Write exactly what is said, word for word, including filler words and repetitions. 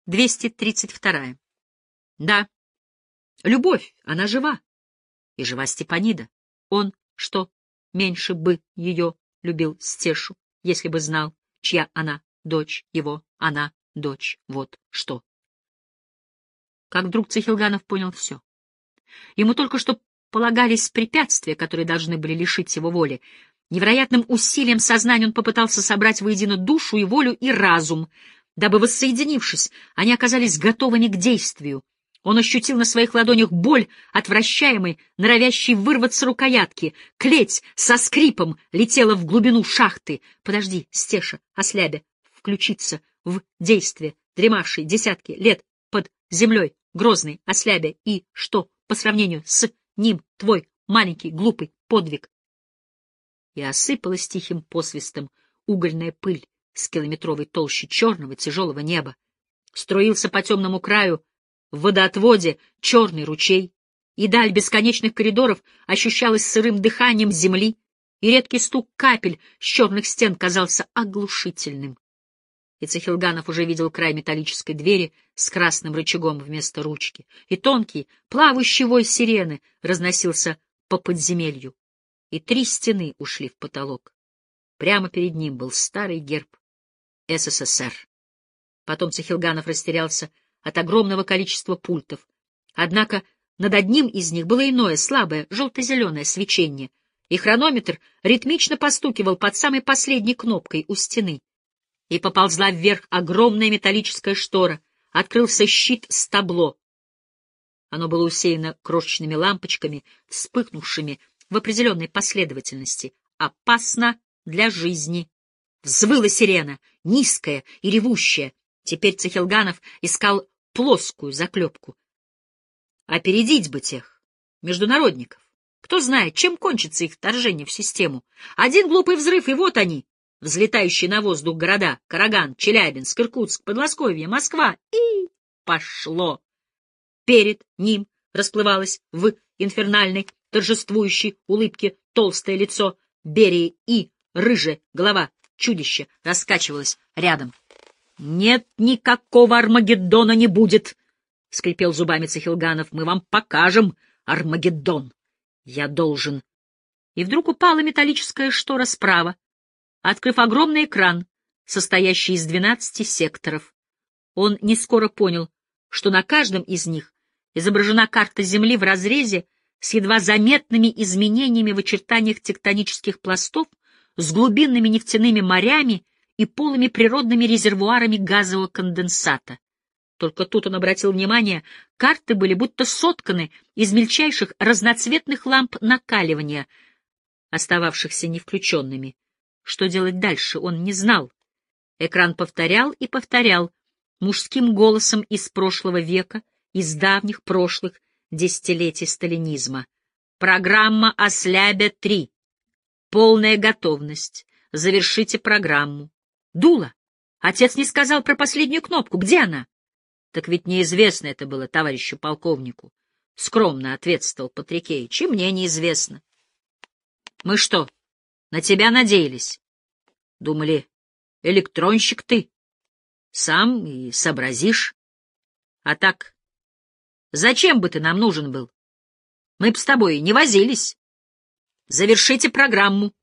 двести тридцать вторая. Да, любовь, она жива, и жива Степанида. Он, что, меньше бы ее любил Стешу, если бы знал, чья она, дочь его, она, дочь, вот что. Как вдруг Цихилганов понял все. Ему только что полагались препятствия, которые должны были лишить его воли. Невероятным усилием сознания он попытался собрать воедино душу и волю и разум, дабы, воссоединившись, они оказались готовыми к действию. Он ощутил на своих ладонях боль, отвращаемой, норовящей вырваться рукоятки. Клеть со скрипом летела в глубину шахты. Подожди, Стеша, ослябя, включиться в действие, дремавший десятки лет под землей, грозный, ослябя, и что по сравнению с ним твой маленький глупый подвиг? И осыпалась тихим посвистом угольная пыль с километровой толщи черного тяжелого неба. Струился по темному краю в водоотводе черный ручей, и даль бесконечных коридоров ощущалась сырым дыханием земли, и редкий стук капель с черных стен казался оглушительным. И Цихилганов уже видел край металлической двери с красным рычагом вместо ручки, и тонкий, плавающий вой сирены разносился по подземелью, и три стены ушли в потолок. Прямо перед ним был старый герб СССР. Потом Цихилганов растерялся от огромного количества пультов. Однако над одним из них было иное, слабое, желто-зеленое свечение, и хронометр ритмично постукивал под самой последней кнопкой у стены. И поползла вверх огромная металлическая штора, открылся щит с табло. Оно было усеяно крошечными лампочками, вспыхнувшими в определенной последовательности. Опасно для жизни. Взвыла сирена, низкая и ревущая. Теперь Цихилганов искал плоскую заклепку. Опередить бы тех международников. Кто знает, чем кончится их вторжение в систему. Один глупый взрыв, и вот они, взлетающие на воздух города: Караган, Челябинск, Иркутск, Подмосковье, Москва. И пошло. Перед ним расплывалось в инфернальной торжествующей улыбке толстое лицо Берии, и рыжая голова чудища раскачивалась рядом. — Нет, никакого Армагеддона не будет, — скрипел зубами Цихилганов. — Мы вам покажем Армагеддон. Я должен. И вдруг упала металлическая штора справа, открыв огромный экран, состоящий из двенадцати секторов. Он не скоро понял, что на каждом из них изображена карта Земли в разрезе с едва заметными изменениями в очертаниях тектонических пластов, с глубинными нефтяными морями и полыми природными резервуарами газового конденсата. Только тут он обратил внимание, карты были будто сотканы из мельчайших разноцветных ламп накаливания, остававшихся не включенными. Что делать дальше, он не знал. Экран повторял и повторял мужским голосом из прошлого века, из давних прошлых десятилетий сталинизма. Программа Ослябя-три. Полная готовность. Завершите программу. Дула. Отец не сказал про последнюю кнопку. Где она? Так ведь неизвестно это было товарищу полковнику. Скромно ответствовал Патрикеич. И мне неизвестно. Мы что, на тебя надеялись? Думали, электронщик ты. Сам и сообразишь. А так, зачем бы ты нам нужен был? Мы б с тобой не возились. Завершите программу.